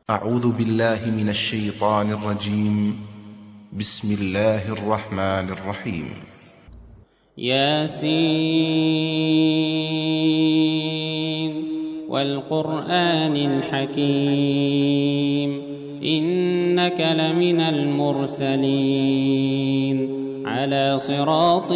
أعوذ بالله من الشيطان الرجيم. بسم الله الرحمن الرحيم. ياسين والقرآن الحكيم إنك لمن المرسلين على صراط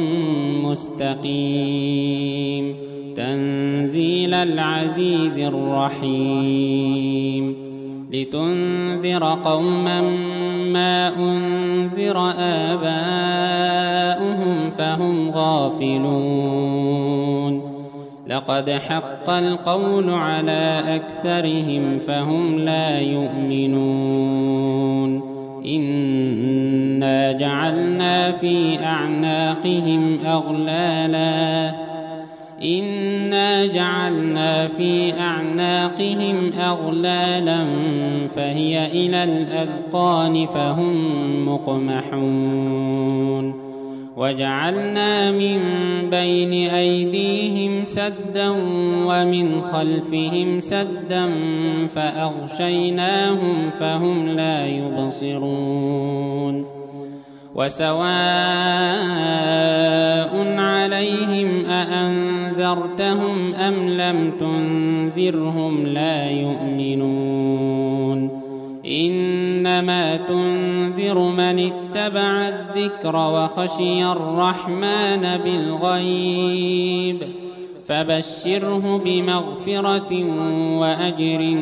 مستقيم تنزيل العزيز الرحيم لتنذر قوما ما أنذر آباؤهم فهم غافلون لقد حق القول على أكثرهم فهم لا يؤمنون إنا جعلنا في أعناقهم أغلالا فهي إلى الأذقان فهم مقمحون وجعلنا من بين أيديهم سدا ومن خلفهم سدا فأغشيناهم فهم لا يبصرون وسواء عليهم أأنذرتهم أم لم تنذرهم لا يؤمنون إنما تنذر من اتبع الذكر وخشي الرحمن بالغيب فبشره بمغفرة وأجر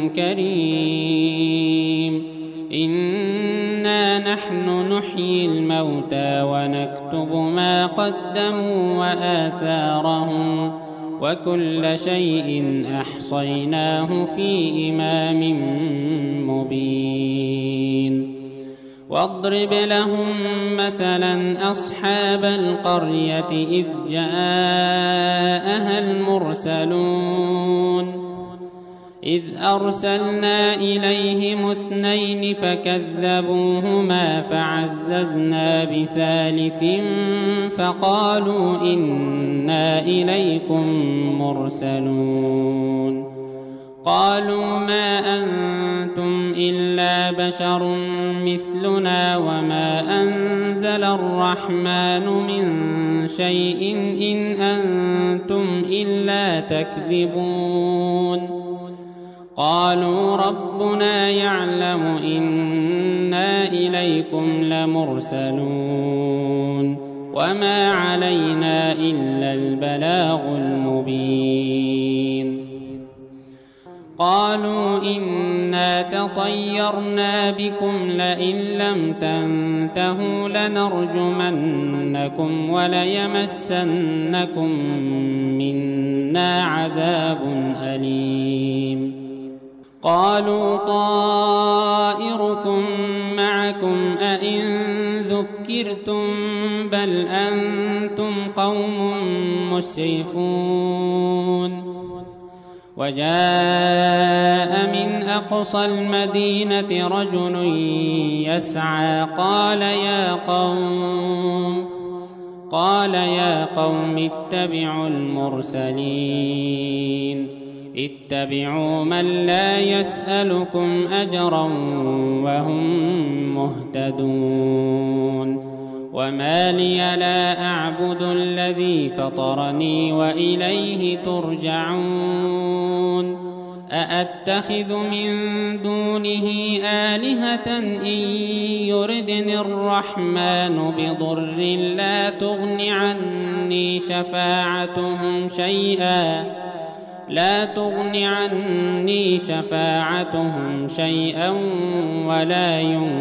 كريم إنا نحن نحيي الموتى ونكتب ما قدموا وآثارهم وكل شيء أحصيناه في إمام مبين واضرب لهم مثلا أصحاب القرية إذ جاءها المرسلون إذ أرسلنا إليهم 2 فكذبوهما فعززنا بثالث فقالوا إنا إليكم مرسلون قالوا ما أنتم إلا بشر مثلنا وما أنزل الرحمن من شيء إن أنتم إلا تكذبون قالوا ربنا يعلم إنا إليكم لمرسلون وما علينا إلا البلاغ المبين قالوا إنا تطيرنا بكم لئن لم تنتهوا لنرجمنكم وليمسنكم منا عذاب أليم قالوا طائركم معكم أئن ذكرتم بل أنتم قوم مسرفون وجاء من أقصى المدينة رجل يسعى قال يا قوم اتبعوا المرسلين اتبعوا من لا يسألكم أجرا وهم مهتدون وما لي لا أعبد الذي فطرني وإليه ترجعون أأتخذ من دونه آلهة إن يردني الرحمن بضر لا تغن عني شفاعتهم شيئا ولا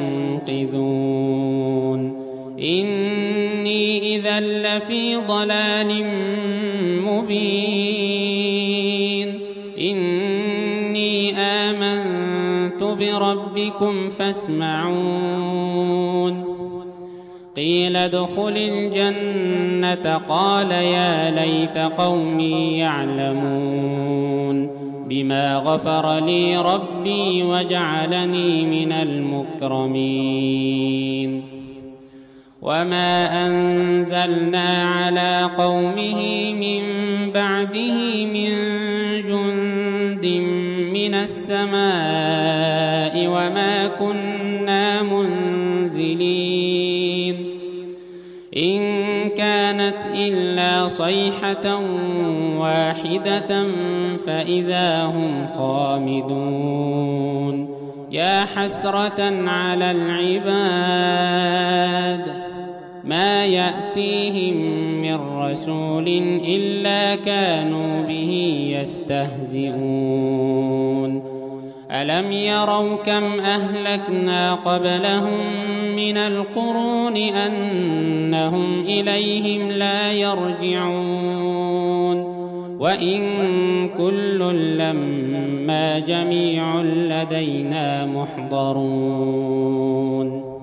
ينقذون إني إذا لفي ضلال مبين إني آمنت بربكم فاسمعون قيل ادخل الجنة قال يا ليت قومي يعلمون بما غفر لي ربي وجعلني من المكرمين وما أنزلنا على قومه من بعده من جند من السماء وما كنا منزلين إن كانت إلا صيحة واحدة فإذا هم خامدون يا حسرة على العباد ما يأتيهم من رسول إلا كانوا به يستهزئون ألم يروا كم أهلكنا قبلهم من القرون أنهم إليهم لا يرجعون وإن كل لما جميع لدينا محضرون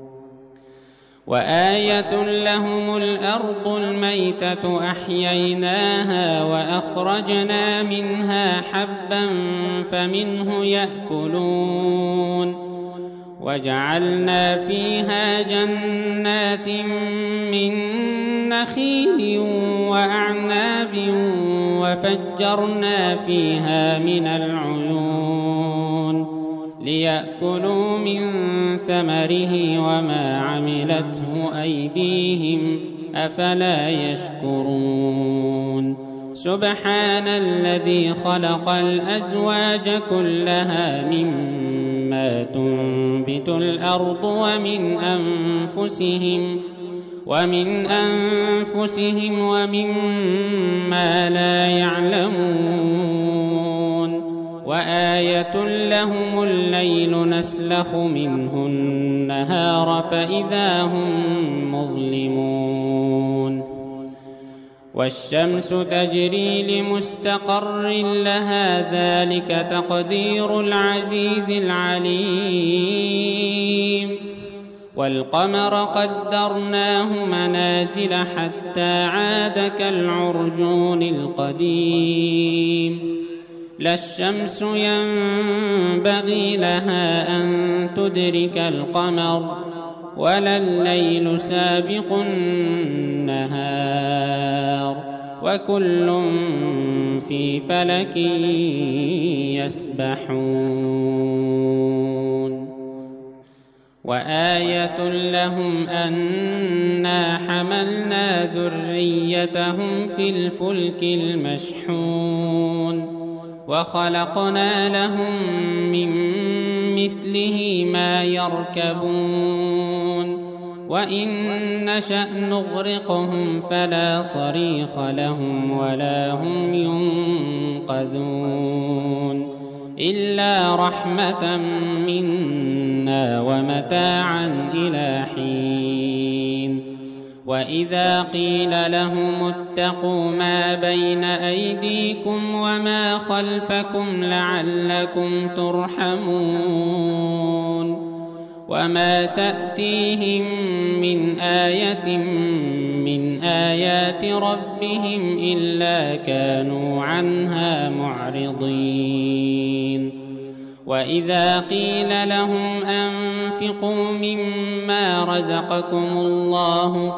وآية لهم الأرض الميتة أحييناها وأخرجنا منها حبا فمنه يأكلون وجعلنا فيها جنات من نخيل وأعناب وفجرنا فيها من العيون ليأكلوا من ثمره وما عملته أيديهم أفلا يشكرون سبحان الذي خلق الأزواج كلها مما تنبت الأرض ومن أنفسهم ومما لا يعلمون وآية لهم الليل نسلخ منه النهار فإذا هم مظلمون والشمس تجري لمستقر لها ذلك تقدير العزيز العليم والقمر قدرناه منازل حتى عاد كالعرجون القديم لا الشمس ينبغي لها أن تدرك القمر ولا الليل سابق النهار وكل في فلك يسبحون وآية لهم أنا حملنا ذريتهم في الفلك المشحون وخلقنا لهم من مثله ما يركبون وإن نشأ نغرقهم فلا صريخ لهم ولا هم ينقذون إلا رحمة منا ومتاعا إلى حين وإذا قيل لهم اتقوا ما بين أيديكم وما خلفكم لعلكم ترحمون وما تأتيهم من آية من آيات ربهم إلا كانوا عنها معرضين وإذا قيل لهم أنفقوا مما رزقكم الله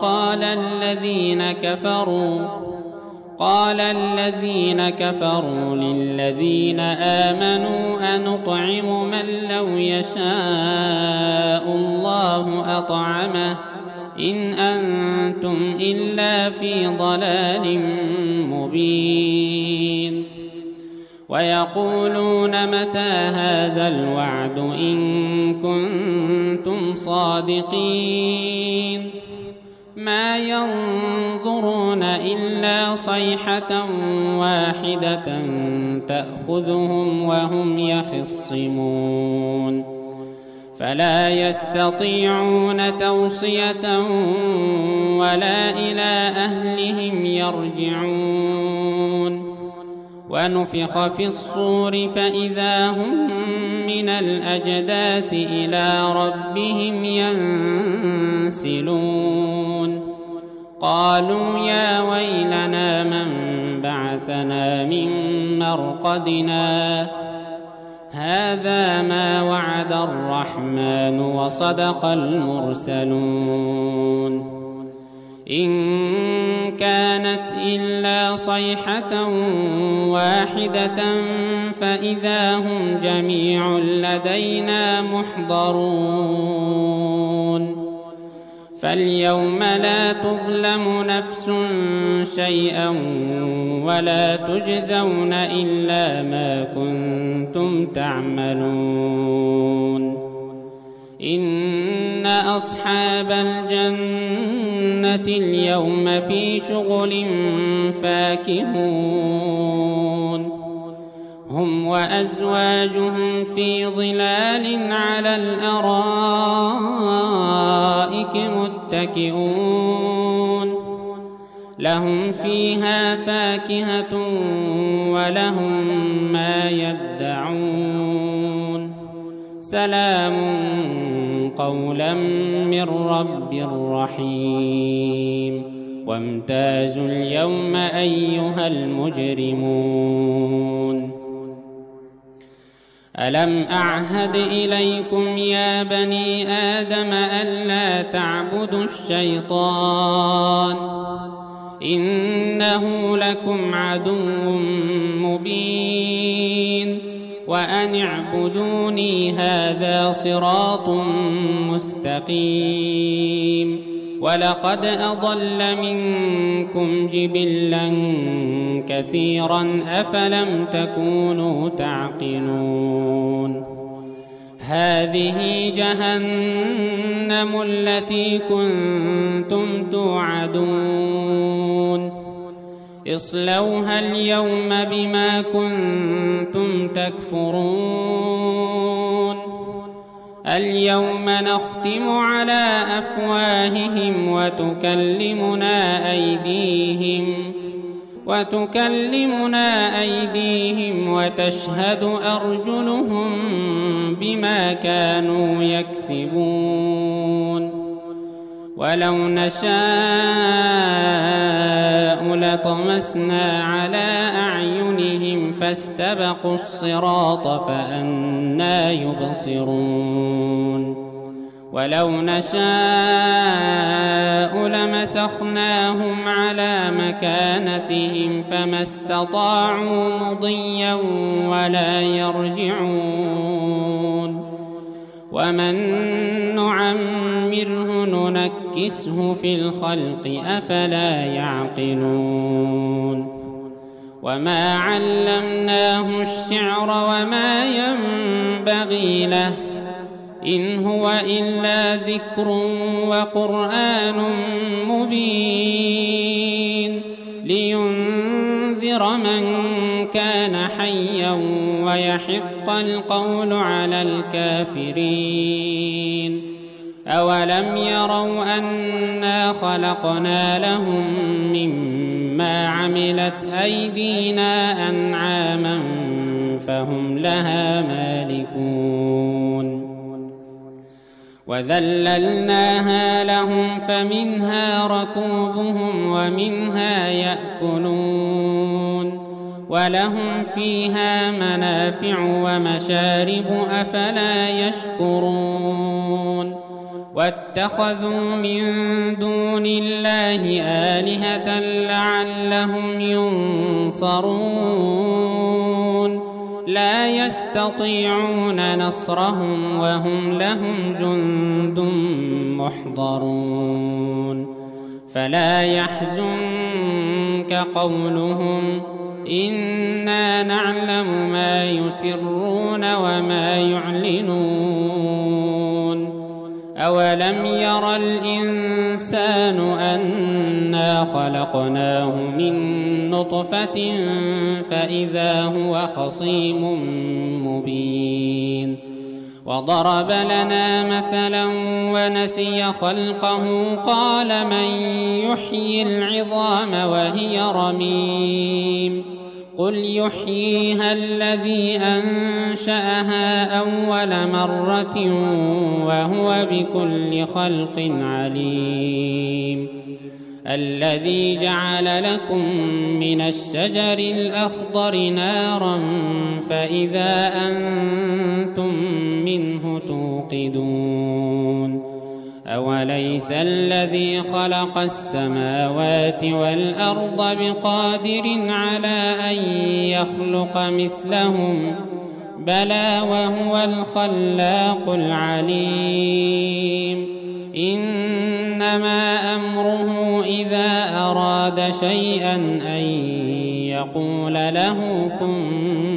قال الذين كفروا للذين آمنوا أنطعم من لو يشاء الله أطعمه إن أنتم إلا في ضلال مبين ويقولون متى هذا الوعد إن كنتم صادقين ما ينظرون إلا صيحة واحدة تأخذهم وهم يخصمون فلا يستطيعون توصية ولا إلى أهلهم يرجعون ونفخ في الصور فإذا هم من الأجداث إلى ربهم ينسلون قالوا يا ويلنا من بعثنا من مرقدنا هذا ما وعد الرحمن وصدق المرسلون إن كانت إلا صيحة واحدة فإذا هم جميع لدينا محضرون فاليوم لا تظلم نفس شيئا ولا تجزون إلا ما كنتم تعملون إن أصحاب الجنة اليوم في شغل فاكهون هم وأزواجهم في ظلال على الأرائك متكئون لهم فيها فاكهة ولهم ما يدعون سلام قولا من رب رحيم وامتازوا اليوم أيها المجرمون ألم أعهد إليكم يا بني آدم ألا تعبدوا الشيطان إنه لكم عدو مبين وأن اعبدوني هذا صراط مستقيم ولقد أضل منكم جبلا كثيرا أفلم تكونوا تعقلون هذه جهنم التي كنتم توعدون اصلوها اليوم بما كنتم تكفرون اليوم نختم على أفواههم وتكلمنا أيديهم وتشهد أرجلهم بما كانوا يكسبون ولو نشاء لطمسنا على أعينهم فاستبقوا الصراط فأنى يبصرون ولو نشاء لمسخناهم على مكانتهم فما استطاعوا مضيا ولا يرجعون ومن نعمره ننكسه في الخلق أفلا يعقلون وما علمناه الشعر وما ينبغي له إن هو إلا ذكر وقرآن مبين لينذر من كان حيا ويحق القول على الكافرين أولم يروا أنا خلقنا لهم مما عملت أيدينا أنعاما فهم لها مالكون وذللناها لهم فمنها ركوبهم ومنها يأكلون ولهم فيها منافع ومشارب أفلا يشكرون واتخذوا من دون الله آلهة لعلهم ينصرون لا يستطيعون نصرهم وهم لهم جند محضرون فلا يحزنك قولهم إنا نعلم ما يسرون وما يعلنون أولم ير الإنسان أنا خلقناه من نطفة فإذا هو خصيم مبين وضرب لنا مثلا ونسي خلقه قال من يحيي العظام وهي رميم قل يحييها الذي أنشأها أول مرة وهو بكل خلق عليم الذي جعل لكم من الشجر الأخضر نارا فإذا أنتم منه توقدون أوليس الذي خلق السماوات والأرض بقادر على أن يخلق مثلهم بلى وهو الخلاق العليم إنما أمره إذا أراد شيئا أن يقول له كن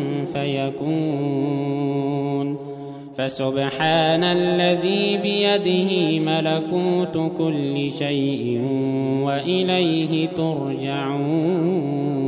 فيكون فسبحان الذي بيده ملكوت كل شيء وإليه ترجعون